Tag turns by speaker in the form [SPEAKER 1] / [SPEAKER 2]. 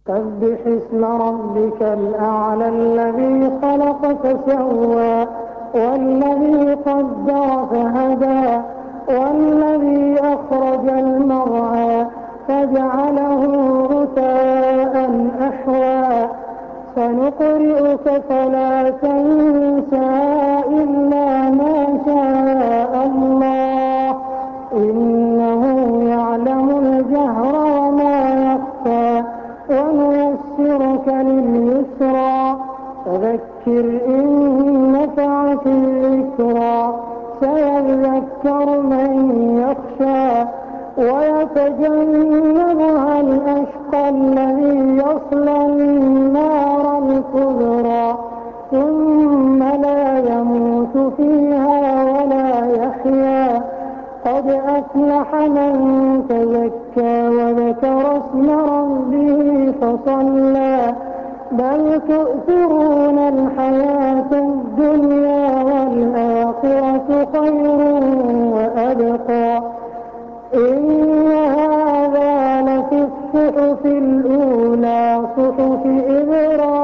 [SPEAKER 1] سبح اسم ربك الأعلى الذي خلق فسوى والذي قدر فهدى والذي أخرج المرعى فجعله غثاء أحوى سنقرئك فلا تنسى إلا ما شاء الله إنه يعلم الجهر وما يخفى ونيسرك لليسرى فذكر إن نفعت الذكرى سيذكر من يخشى ويتجنبها الأشقى الذي يصلى النار الكبرى ثم لا يموت فيها ولا يحيا قد أفلح من تزكى وذكر اسم ربه فصلى بل تؤثرون الحياة الدنيا والآخرة خير وأبقى إن هذا لفي الصحف الأولى صحف إبراهيم